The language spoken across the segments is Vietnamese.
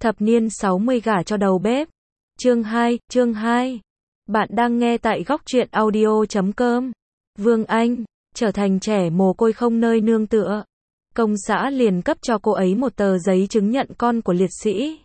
Thập niên 60 gả cho đầu bếp. Chương 2. Bạn đang nghe tại góc truyện audio.com. Vương Anh, trở thành trẻ mồ côi không nơi nương tựa. Công xã liền cấp cho cô ấy một tờ giấy chứng nhận con của liệt sĩ.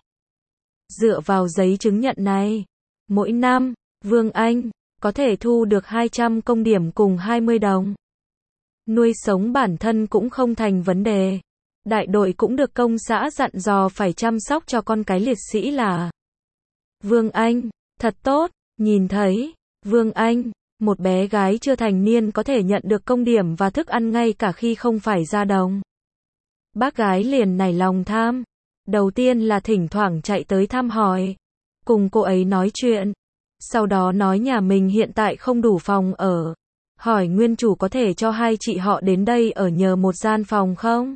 Dựa vào giấy chứng nhận này, mỗi năm, Vương Anh có thể thu được 200 công điểm cùng 20 đồng. Nuôi sống bản thân cũng không thành vấn đề. Đại đội cũng được công xã dặn dò phải chăm sóc cho con cái liệt sĩ là. Vương Anh, thật tốt, nhìn thấy, Vương Anh, một bé gái chưa thành niên có thể nhận được công điểm và thức ăn ngay cả khi không phải ra đồng. Bác gái liền nảy lòng tham. Đầu tiên là thỉnh thoảng chạy tới thăm hỏi, cùng cô ấy nói chuyện. Sau đó nói nhà mình hiện tại không đủ phòng ở. Hỏi nguyên chủ có thể cho hai chị họ đến đây ở nhờ một gian phòng không?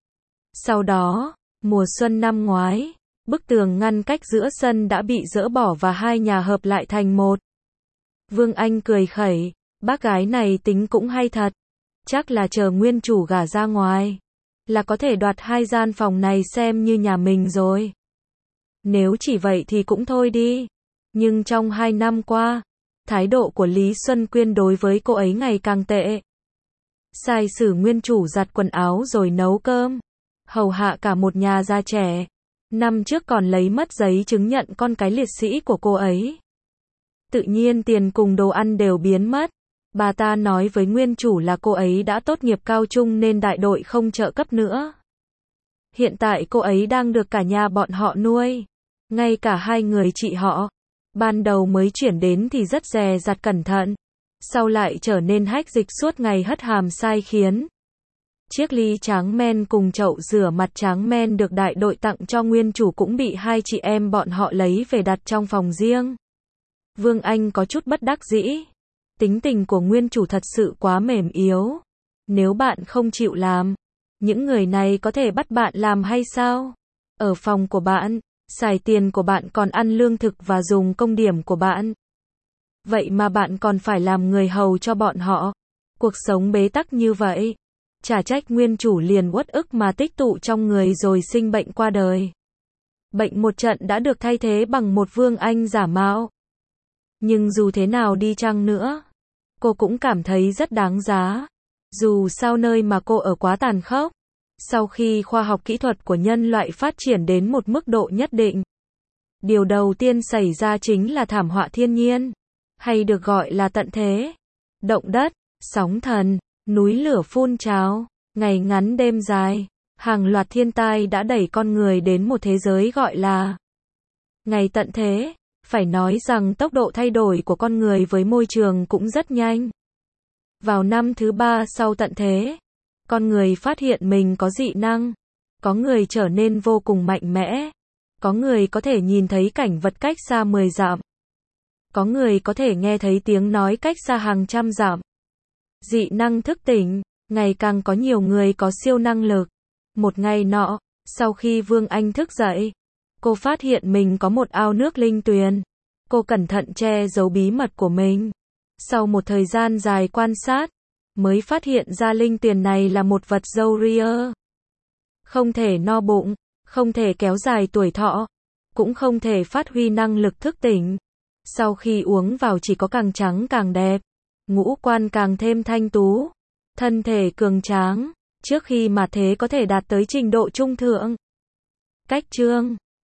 Sau đó, mùa xuân năm ngoái, bức tường ngăn cách giữa sân đã bị dỡ bỏ và hai nhà hợp lại thành một. Vương Anh cười khẩy, bác gái này tính cũng hay thật. Chắc là chờ nguyên chủ gả ra ngoài, là có thể đoạt hai gian phòng này xem như nhà mình rồi. Nếu chỉ vậy thì cũng thôi đi. Nhưng trong 2 năm qua, thái độ của Lý Xuân Quyên đối với cô ấy ngày càng tệ. Sai sử nguyên chủ giặt quần áo rồi nấu cơm, hầu hạ cả một nhà già trẻ. Năm trước còn lấy mất giấy chứng nhận con cái liệt sĩ của cô ấy. Tự nhiên tiền cùng đồ ăn đều biến mất. Bà ta nói với nguyên chủ là cô ấy đã tốt nghiệp cao trung nên đại đội không trợ cấp nữa. Hiện tại cô ấy đang được cả nhà bọn họ nuôi. Ngay cả hai người chị họ. Ban đầu mới chuyển đến thì rất dè dặt cẩn thận. Sau lại trở nên hách dịch suốt ngày hất hàm sai khiến. Chiếc ly tráng men cùng chậu rửa mặt tráng men được đại đội tặng cho nguyên chủ cũng bị hai chị em bọn họ lấy về đặt trong phòng riêng. Vương Anh có chút bất đắc dĩ. Tính tình của nguyên chủ thật sự quá mềm yếu. Nếu bạn không chịu làm, những người này có thể bắt bạn làm hay sao? Ở phòng của bạn, xài tiền của bạn còn ăn lương thực và dùng công điểm của bạn. Vậy mà bạn còn phải làm người hầu cho bọn họ. Cuộc sống bế tắc như vậy. Chả trách nguyên chủ liền uất ức mà tích tụ trong người rồi sinh bệnh qua đời. Bệnh một trận đã được thay thế bằng một Vương Anh giả mạo. Nhưng dù thế nào đi chăng nữa, cô cũng cảm thấy rất đáng giá. Dù sao nơi mà cô ở quá tàn khốc. Sau khi khoa học kỹ thuật của nhân loại phát triển đến một mức độ nhất định, điều đầu tiên xảy ra chính là thảm họa thiên nhiên, hay được gọi là tận thế. Động đất, sóng thần, núi lửa phun trào, ngày ngắn đêm dài, hàng loạt thiên tai đã đẩy con người đến một thế giới gọi là ngày tận thế. Phải nói rằng tốc độ thay đổi của con người với môi trường cũng rất nhanh. Vào năm thứ 3 sau tận thế, con người phát hiện mình có dị năng. Có người trở nên vô cùng mạnh mẽ. Có người có thể nhìn thấy cảnh vật cách xa 10 dặm. Có người có thể nghe thấy tiếng nói cách xa hàng trăm dặm. Dị năng thức tỉnh, ngày càng có nhiều người có siêu năng lực. Một ngày nọ, sau khi Vương Anh thức dậy, cô phát hiện mình có một ao nước linh tuyền. Cô cẩn thận che giấu bí mật của mình. Sau một thời gian dài quan sát, mới phát hiện ra linh tuyền này là một vật dâu ria. Không thể no bụng, không thể kéo dài tuổi thọ, cũng không thể phát huy năng lực thức tỉnh. Sau khi uống vào chỉ có càng trắng càng đẹp, ngũ quan càng thêm thanh tú, thân thể cường tráng, trước khi mà thế có thể đạt tới trình độ trung thượng. Cách chương